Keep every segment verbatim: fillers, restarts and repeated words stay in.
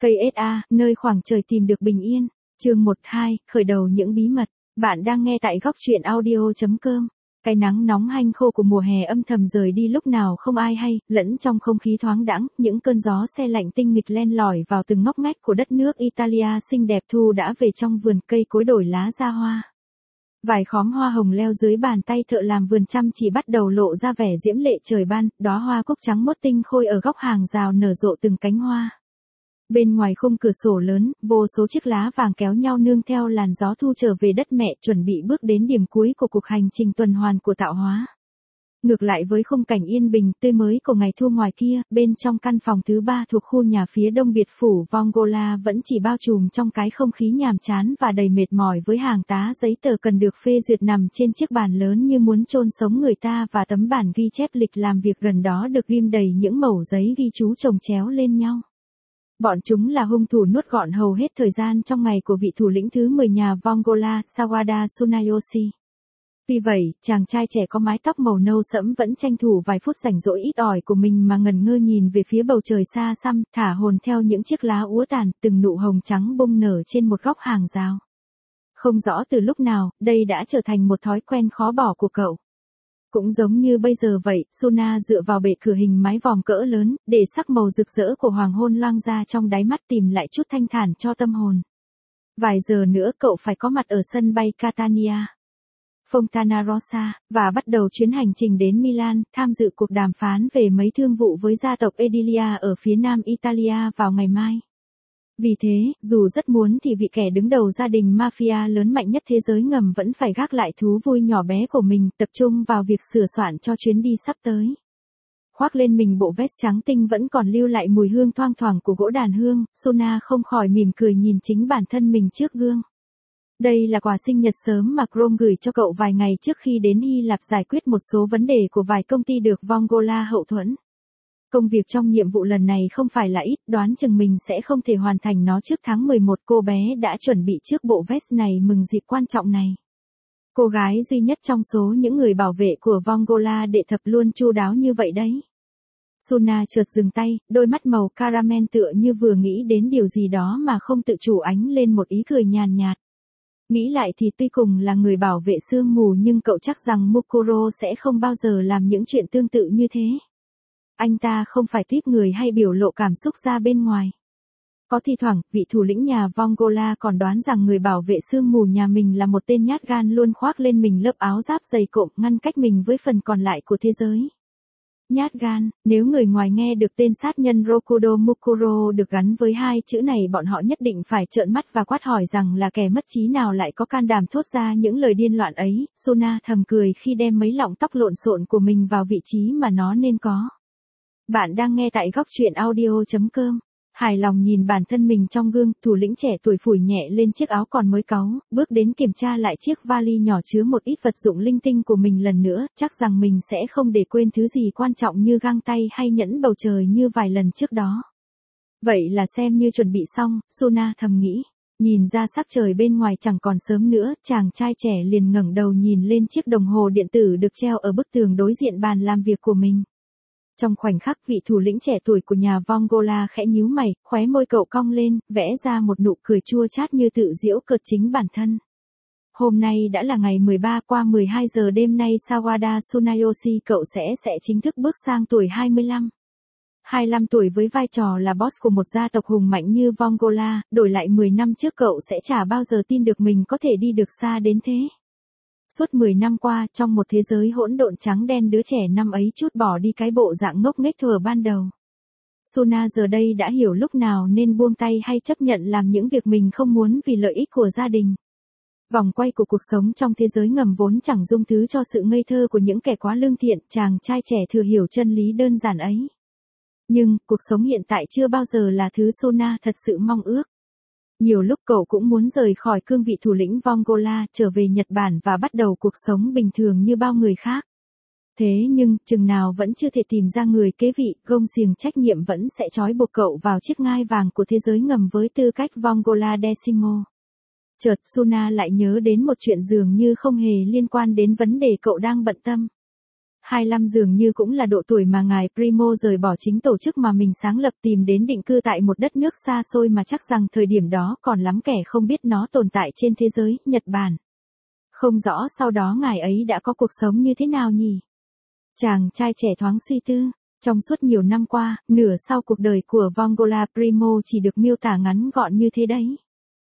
Cây ét a, nơi khoảng trời tìm được bình yên. Chương một hai, khởi đầu những bí mật. Bạn đang nghe tại góc truyện audio chấm com. Cái nắng nóng hanh khô của mùa hè âm thầm rời đi lúc nào không ai hay, lẫn trong không khí thoáng đãng, những cơn gió se lạnh tinh nghịch len lỏi vào từng ngóc ngách của đất nước Italia xinh đẹp. Thu đã về trong vườn, cây cối đổi lá ra hoa. Vài khóm hoa hồng leo dưới bàn tay thợ làm vườn chăm chỉ bắt đầu lộ ra vẻ diễm lệ trời ban, đóa hoa cúc trắng mốt tinh khôi ở góc hàng rào nở rộ từng cánh hoa. Bên ngoài khung cửa sổ lớn, vô số chiếc lá vàng kéo nhau nương theo làn gió thu trở về đất mẹ, chuẩn bị bước đến điểm cuối của cuộc hành trình tuần hoàn của tạo hóa. Ngược lại với khung cảnh yên bình tươi mới của ngày thu ngoài kia, bên trong căn phòng thứ ba thuộc khu nhà phía đông biệt phủ Vongola vẫn chỉ bao trùm trong cái không khí nhàm chán và đầy mệt mỏi, với hàng tá giấy tờ cần được phê duyệt nằm trên chiếc bàn lớn như muốn chôn sống người ta, và tấm bản ghi chép lịch làm việc gần đó được ghim đầy những mẩu giấy ghi chú chồng chéo lên nhau. Bọn chúng là hung thủ nuốt gọn hầu hết thời gian trong ngày của vị thủ lĩnh thứ mười nhà Vongola, Sawada Tsunayoshi. Tuy vậy, chàng trai trẻ có mái tóc màu nâu sẫm vẫn tranh thủ vài phút rảnh rỗi ít ỏi của mình mà ngẩn ngơ nhìn về phía bầu trời xa xăm, thả hồn theo những chiếc lá úa tàn, từng nụ hồng trắng bung nở trên một góc hàng rào. Không rõ từ lúc nào, đây đã trở thành một thói quen khó bỏ của cậu. Cũng giống như bây giờ vậy, Suna dựa vào bệ cửa hình mái vòm cỡ lớn, để sắc màu rực rỡ của hoàng hôn loang ra trong đáy mắt, tìm lại chút thanh thản cho tâm hồn. Vài giờ nữa cậu phải có mặt ở sân bay Catania, Fontanarossa, và bắt đầu chuyến hành trình đến Milan, tham dự cuộc đàm phán về mấy thương vụ với gia tộc Edilia ở phía nam Italia vào ngày mai. Vì thế, dù rất muốn thì vị kẻ đứng đầu gia đình mafia lớn mạnh nhất thế giới ngầm vẫn phải gác lại thú vui nhỏ bé của mình, tập trung vào việc sửa soạn cho chuyến đi sắp tới. Khoác lên mình bộ vest trắng tinh vẫn còn lưu lại mùi hương thoang thoảng của gỗ đàn hương, Suna không khỏi mỉm cười nhìn chính bản thân mình trước gương. Đây là quà sinh nhật sớm mà Chrome gửi cho cậu vài ngày trước khi đến Hy Lạp giải quyết một số vấn đề của vài công ty được Vongola hậu thuẫn. Công việc trong nhiệm vụ lần này không phải là ít, đoán chừng mình sẽ không thể hoàn thành nó trước tháng mười một. Cô bé đã chuẩn bị trước bộ vest này mừng dịp quan trọng này. Cô gái duy nhất trong số những người bảo vệ của Vongola đệ thập luôn chu đáo như vậy đấy. Suna chợt dừng tay, đôi mắt màu caramel tựa như vừa nghĩ đến điều gì đó mà không tự chủ ánh lên một ý cười nhàn nhạt. Nghĩ lại thì tuy cùng là người bảo vệ sương mù nhưng cậu chắc rằng Mukuro sẽ không bao giờ làm những chuyện tương tự như thế. Anh ta không phải tuýp người hay biểu lộ cảm xúc ra bên ngoài. Có thi thoảng, vị thủ lĩnh nhà Vongola còn đoán rằng người bảo vệ sương mù nhà mình là một tên nhát gan luôn khoác lên mình lớp áo giáp dày cộm ngăn cách mình với phần còn lại của thế giới. Nhát gan, nếu người ngoài nghe được tên sát nhân Rokudo Mukuro được gắn với hai chữ này, bọn họ nhất định phải trợn mắt và quát hỏi rằng là kẻ mất trí nào lại có can đảm thốt ra những lời điên loạn ấy. Suna thầm cười khi đem mấy lọng tóc lộn xộn của mình vào vị trí mà nó nên có. Bạn đang nghe tại góc truyện audio chấm com. Hài lòng nhìn bản thân mình trong gương, thủ lĩnh trẻ tuổi phủi nhẹ lên chiếc áo còn mới cáu, bước đến kiểm tra lại chiếc vali nhỏ chứa một ít vật dụng linh tinh của mình lần nữa, chắc rằng mình sẽ không để quên thứ gì quan trọng như găng tay hay nhẫn bầu trời như vài lần trước đó. Vậy là xem như chuẩn bị xong, Suna thầm nghĩ. Nhìn ra sắc trời bên ngoài chẳng còn sớm nữa, chàng trai trẻ liền ngẩng đầu nhìn lên chiếc đồng hồ điện tử được treo ở bức tường đối diện bàn làm việc của mình. Trong khoảnh khắc, vị thủ lĩnh trẻ tuổi của nhà Vongola khẽ nhíu mày, khóe môi cậu cong lên, vẽ ra một nụ cười chua chát như tự giễu cợt chính bản thân. Hôm nay đã là ngày mười ba, qua mười hai giờ đêm nay Sawada Tsunayoshi cậu sẽ sẽ chính thức bước sang tuổi hai mươi lăm. hai mươi lăm tuổi với vai trò là boss của một gia tộc hùng mạnh như Vongola, đổi lại mười năm trước cậu sẽ chả bao giờ tin được mình có thể đi được xa đến thế. Suốt mười năm qua, trong một thế giới hỗn độn trắng đen, đứa trẻ năm ấy chút bỏ đi cái bộ dạng ngốc nghếch thuở ban đầu. Suna giờ đây đã hiểu lúc nào nên buông tay hay chấp nhận làm những việc mình không muốn vì lợi ích của gia đình. Vòng quay của cuộc sống trong thế giới ngầm vốn chẳng dung thứ cho sự ngây thơ của những kẻ quá lương thiện, chàng trai trẻ thừa hiểu chân lý đơn giản ấy. Nhưng, cuộc sống hiện tại chưa bao giờ là thứ Suna thật sự mong ước. Nhiều lúc cậu cũng muốn rời khỏi cương vị thủ lĩnh Vongola, trở về Nhật Bản và bắt đầu cuộc sống bình thường như bao người khác. Thế nhưng, chừng nào vẫn chưa thể tìm ra người kế vị, gông xiềng trách nhiệm vẫn sẽ trói buộc cậu vào chiếc ngai vàng của thế giới ngầm với tư cách Vongola Decimo. Chợt Suna lại nhớ đến một chuyện dường như không hề liên quan đến vấn đề cậu đang bận tâm. hai mươi lăm dường như cũng là độ tuổi mà ngài Primo rời bỏ chính tổ chức mà mình sáng lập tìm đến định cư tại một đất nước xa xôi mà chắc rằng thời điểm đó còn lắm kẻ không biết nó tồn tại trên thế giới, Nhật Bản. Không rõ sau đó ngài ấy đã có cuộc sống như thế nào nhỉ? Chàng trai trẻ thoáng suy tư. Trong suốt nhiều năm qua, nửa sau cuộc đời của Vongola Primo chỉ được miêu tả ngắn gọn như thế đấy.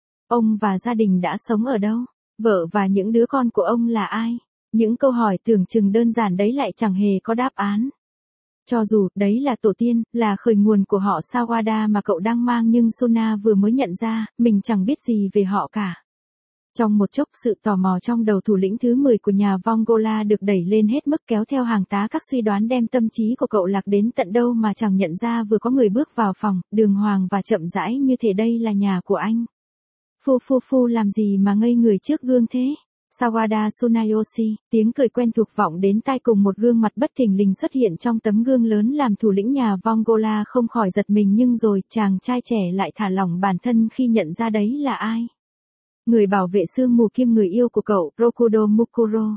Ông và gia đình đã sống ở đâu? Vợ và những đứa con của ông là ai? Những câu hỏi tưởng chừng đơn giản đấy lại chẳng hề có đáp án. Cho dù đấy là tổ tiên, là khởi nguồn của họ Sawada mà cậu đang mang nhưng Suna vừa mới nhận ra, mình chẳng biết gì về họ cả. Trong một chốc sự tò mò trong đầu thủ lĩnh thứ mười của nhà Vongola được đẩy lên hết mức kéo theo hàng tá các suy đoán đem tâm trí của cậu lạc đến tận đâu mà chẳng nhận ra vừa có người bước vào phòng, đường hoàng và chậm rãi như thể đây là nhà của anh. Phu phu phu làm gì mà ngây người trước gương thế? Sawada Tsunayoshi, tiếng cười quen thuộc vọng đến tai cùng một gương mặt bất thình lình xuất hiện trong tấm gương lớn làm thủ lĩnh nhà Vongola không khỏi giật mình nhưng rồi chàng trai trẻ lại thả lỏng bản thân khi nhận ra đấy là ai. Người bảo vệ sương mù kiêm người yêu của cậu, Rokudo Mukuro.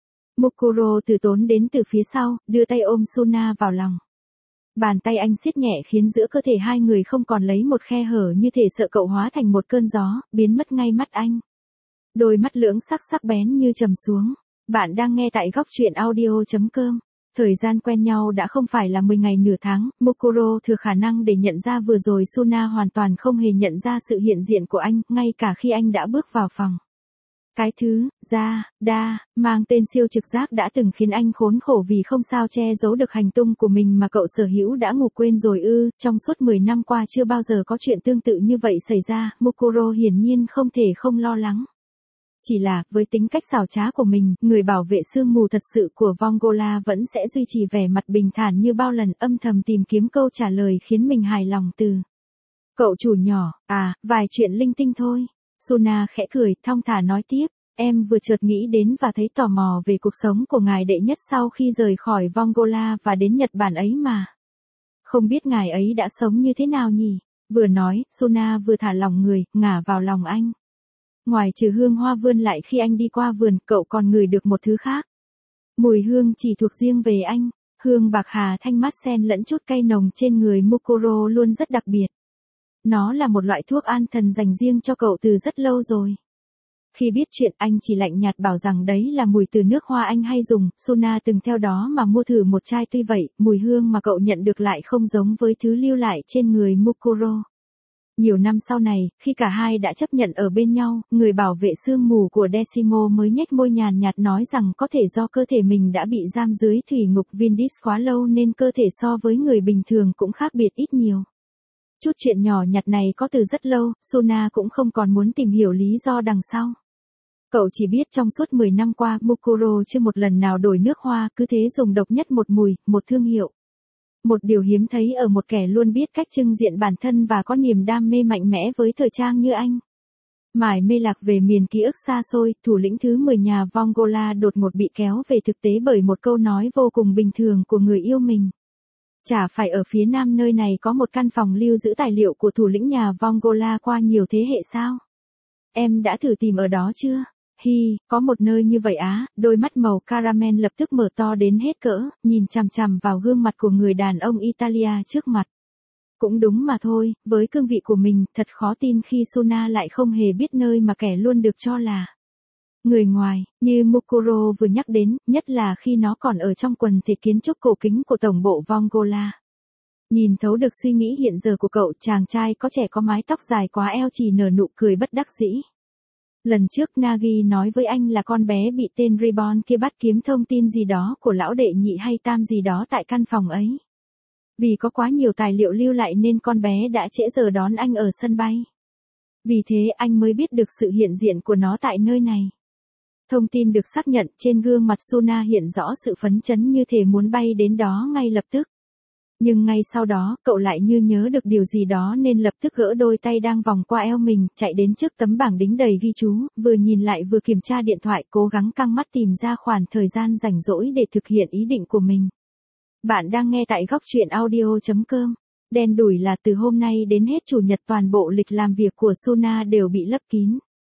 Mukuro từ tốn đến từ phía sau, đưa tay ôm Suna vào lòng. Bàn tay anh siết nhẹ khiến giữa cơ thể hai người không còn lấy một khe hở như thể sợ cậu hóa thành một cơn gió, biến mất ngay mắt anh. Đôi mắt lưỡng sắc sắc bén như trầm xuống. Bạn đang nghe tại góc truyện audio chấm com. Thời gian quen nhau đã không phải là mười ngày nửa tháng, Mukuro thừa khả năng để nhận ra vừa rồi Suna hoàn toàn không hề nhận ra sự hiện diện của anh, ngay cả khi anh đã bước vào phòng. Cái thứ, ra, đa, mang tên siêu trực giác đã từng khiến anh khốn khổ vì không sao che giấu được hành tung của mình mà cậu sở hữu đã ngủ quên rồi ư, trong suốt mười năm qua chưa bao giờ có chuyện tương tự như vậy xảy ra, Mukuro hiển nhiên không thể không lo lắng. Chỉ là, với tính cách xảo trá của mình, người bảo vệ sương mù thật sự của Vongola vẫn sẽ duy trì vẻ mặt bình thản như bao lần âm thầm tìm kiếm câu trả lời khiến mình hài lòng từ. Cậu chủ nhỏ, à, vài chuyện linh tinh thôi. Suna khẽ cười, thong thả nói tiếp, em vừa chợt nghĩ đến và thấy tò mò về cuộc sống của ngài đệ nhất sau khi rời khỏi Vongola và đến Nhật Bản ấy mà. Không biết ngài ấy đã sống như thế nào nhỉ? Vừa nói, Suna vừa thả lòng người, ngả vào lòng anh. Ngoài trừ hương hoa vươn lại khi anh đi qua vườn, cậu còn ngửi được một thứ khác. Mùi hương chỉ thuộc riêng về anh, hương bạc hà thanh mát xen lẫn chút cay nồng trên người Mukuro luôn rất đặc biệt. Nó là một loại thuốc an thần dành riêng cho cậu từ rất lâu rồi. Khi biết chuyện anh chỉ lạnh nhạt bảo rằng đấy là mùi từ nước hoa anh hay dùng, Suna từng theo đó mà mua thử một chai tuy vậy, mùi hương mà cậu nhận được lại không giống với thứ lưu lại trên người Mukuro. Nhiều năm sau này, khi cả hai đã chấp nhận ở bên nhau, người bảo vệ sương mù của Decimo mới nhếch môi nhàn nhạt nói rằng có thể do cơ thể mình đã bị giam dưới thủy ngục Vindis quá lâu nên cơ thể so với người bình thường cũng khác biệt ít nhiều. Chút chuyện nhỏ nhặt này có từ rất lâu, Suna cũng không còn muốn tìm hiểu lý do đằng sau. Cậu chỉ biết trong suốt mười năm qua Mukuro chưa một lần nào đổi nước hoa, cứ thế dùng độc nhất một mùi, một thương hiệu. Một điều hiếm thấy ở một kẻ luôn biết cách trưng diện bản thân và có niềm đam mê mạnh mẽ với thời trang như anh. Mải mê lạc về miền ký ức xa xôi, thủ lĩnh thứ mười nhà Vongola đột ngột bị kéo về thực tế bởi một câu nói vô cùng bình thường của người yêu mình. Chả phải ở phía nam nơi này có một căn phòng lưu giữ tài liệu của thủ lĩnh nhà Vongola qua nhiều thế hệ sao? Em đã thử tìm ở đó chưa? Hi, có một nơi như vậy á, đôi mắt màu caramel lập tức mở to đến hết cỡ, nhìn chằm chằm vào gương mặt của người đàn ông Italia trước mặt. Cũng đúng mà thôi, với cương vị của mình, thật khó tin khi Suna lại không hề biết nơi mà kẻ luôn được cho là người ngoài, như Mukuro vừa nhắc đến, nhất là khi nó còn ở trong quần thể kiến trúc cổ kính của tổng bộ Vongola. Nhìn thấu được suy nghĩ hiện giờ của cậu, chàng trai có trẻ có mái tóc dài quá eo chỉ nở nụ cười bất đắc dĩ. Lần trước Nagi nói với anh là con bé bị tên Reborn kia bắt kiếm thông tin gì đó của lão đệ nhị hay tam gì đó tại căn phòng ấy. Vì có quá nhiều tài liệu lưu lại nên con bé đã trễ giờ đón anh ở sân bay. Vì thế anh mới biết được sự hiện diện của nó tại nơi này. Thông tin được xác nhận, trên gương mặt Suna hiện rõ sự phấn chấn như thể muốn bay đến đó ngay lập tức. Nhưng ngay sau đó, cậu lại như nhớ được điều gì đó nên lập tức gỡ đôi tay đang vòng qua eo mình, chạy đến trước tấm bảng đính đầy ghi chú, vừa nhìn lại vừa kiểm tra điện thoại, cố gắng căng mắt tìm ra khoảng thời gian rảnh rỗi để thực hiện ý định của mình. Bạn đang nghe tại góc truyện audio chấm com. Đen đủi là từ hôm nay đến hết chủ nhật toàn bộ lịch làm việc của Suna đều bị lấp kín.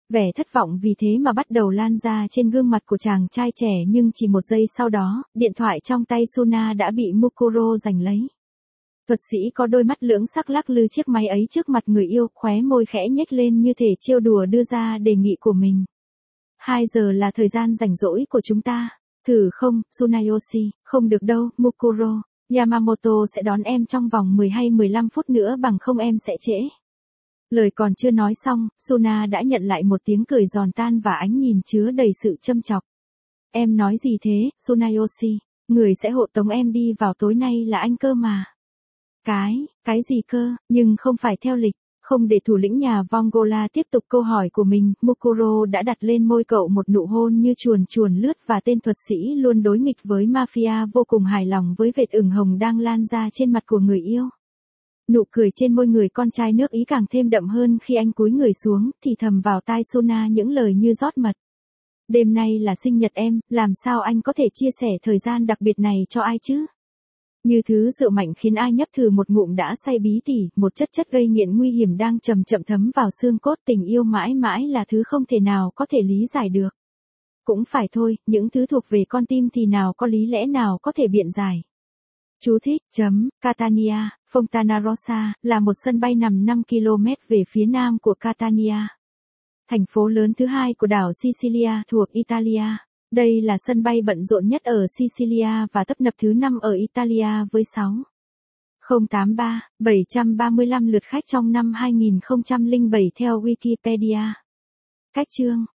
Vẻ thất vọng vì thế mà bắt đầu lan ra trên gương mặt của chàng trai trẻ, nhưng chỉ một giây sau đó, điện thoại trong tay Suna đã bị Mukuro giành lấy. Thuật sĩ có đôi mắt lưỡng sắc lắc lư chiếc máy ấy trước mặt người yêu, khóe môi khẽ nhếch lên như thể trêu đùa đưa ra đề nghị của mình. Hai giờ là thời gian rảnh rỗi của chúng ta. Thử không, Tsunayoshi? Không được đâu, Mukuro. Yamamoto sẽ đón em trong vòng mười hay mười lăm phút nữa, bằng không em sẽ trễ. Lời còn chưa nói xong, Suna đã nhận lại một tiếng cười giòn tan và ánh nhìn chứa đầy sự châm chọc. Em nói gì thế, Tsunayoshi? Người sẽ hộ tống em đi vào tối nay là anh cơ mà. Cái, cái gì cơ, nhưng không phải theo lịch. Không để thủ lĩnh nhà Vongola tiếp tục câu hỏi của mình, Mukuro đã đặt lên môi cậu một nụ hôn như chuồn chuồn lướt, và tên thuật sĩ luôn đối nghịch với mafia vô cùng hài lòng với vệt ửng hồng đang lan ra trên mặt của người yêu. Nụ cười trên môi người con trai nước Ý càng thêm đậm hơn khi anh cúi người xuống, thì thầm vào tai Suna những lời như rót mật. Đêm nay là sinh nhật em, làm sao anh có thể chia sẻ thời gian đặc biệt này cho ai chứ? Như thứ rượu mạnh khiến ai nhấp thử một ngụm đã say bí tỉ, một chất chất gây nghiện nguy hiểm đang chậm chậm thấm vào xương cốt. Tình yêu mãi mãi là thứ không thể nào có thể lý giải được. Cũng phải thôi, những thứ thuộc về con tim thì nào có lý lẽ nào có thể biện giải. Chú thích, chấm, Catania, Fontanarossa, là một sân bay nằm năm ki lô mét về phía nam của Catania. Thành phố lớn thứ hai của đảo Sicilia thuộc Italia. Đây là sân bay bận rộn nhất ở Sicilia và tấp nập thứ năm ở Italia với sáu nghìn tám mươi ba, bảy trăm ba mươi lăm lượt khách trong năm hai nghìn không trăm lẻ bảy theo Wikipedia. Cách chương